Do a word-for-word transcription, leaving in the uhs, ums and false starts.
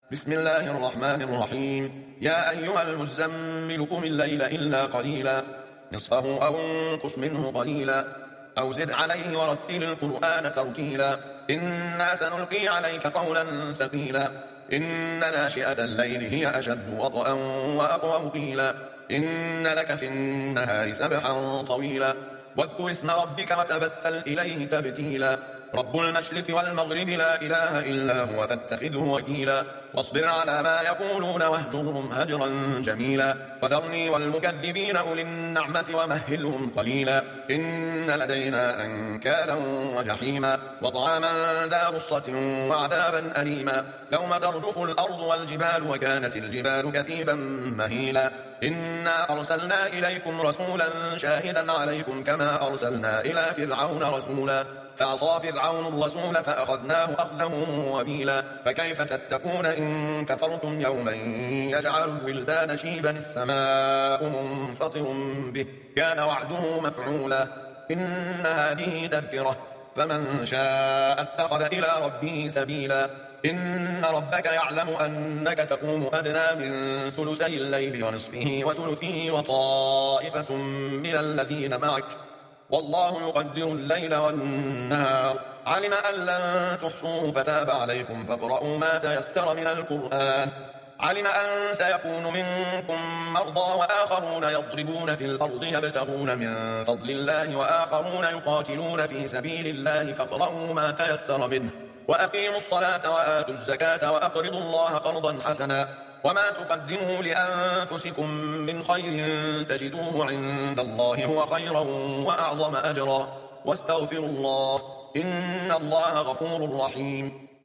بسم الله الرحمن الرحيم. يا أيها المزمل قم الليل إلا قليلا نصفه أو انقص منه قليلا أو زد عليه ورتل القرآن ترتيلا إنا سنلقي عليك قولا ثقيلا إن ناشئة الليل هي أشد وطئا وأقوم قيلا إن لك في النهار سبحا طويلا واذكر اسم ربك وتبتل إليه تبتيلا رب المشرق والمغرب لا إله إلا هو فاتخذه وكيلا واصبر على ما يقولون واهجرهم هجرا جميلا وذرني والمكذبين أولي النعمة ومهلهم قليلا إن لدينا أنكالا وجحيما وطعاما ذا غصة وعذابا أليما يوم ترجف الأرض والجبال وكانت الجبال كثيبا مهيلا إنا أرسلنا إليكم رسولا شاهدا عليكم كما أرسلنا إلى فرعون رسولا فعصى فرعون الرسول فأخذناه أخذا وبيلا فكيف تتقون إن كفرتم يوما يجعل الولدان شيبا السماء منفطر به كان وعده مفعولا إن هذه تذكرة فمن شاء اتخذ إلى ربه سبيلا إن ربك يعلم أنك تقوم أدنى من ثلثي الليل ونصفه وثلثه وطائفة من الذين معك والله يقدر الليل والنهار علم أن لن تحصوه فتاب عليكم فاقرؤوا ما تيسر من القرآن علم أن سيكون منكم مرضى وآخرون يضربون في الأرض يبتغون من فضل الله وآخرون يقاتلون في سبيل الله فاقرؤوا ما تيسر منه وأقيموا الصلاة وآتوا الزكاة وأقرضوا الله قرضا حسنا وما تقدموا لأنفسكم من خير تجدوه عند الله هو خيرا وأعظم أجرا واستغفروا الله إن الله غفور رحيم.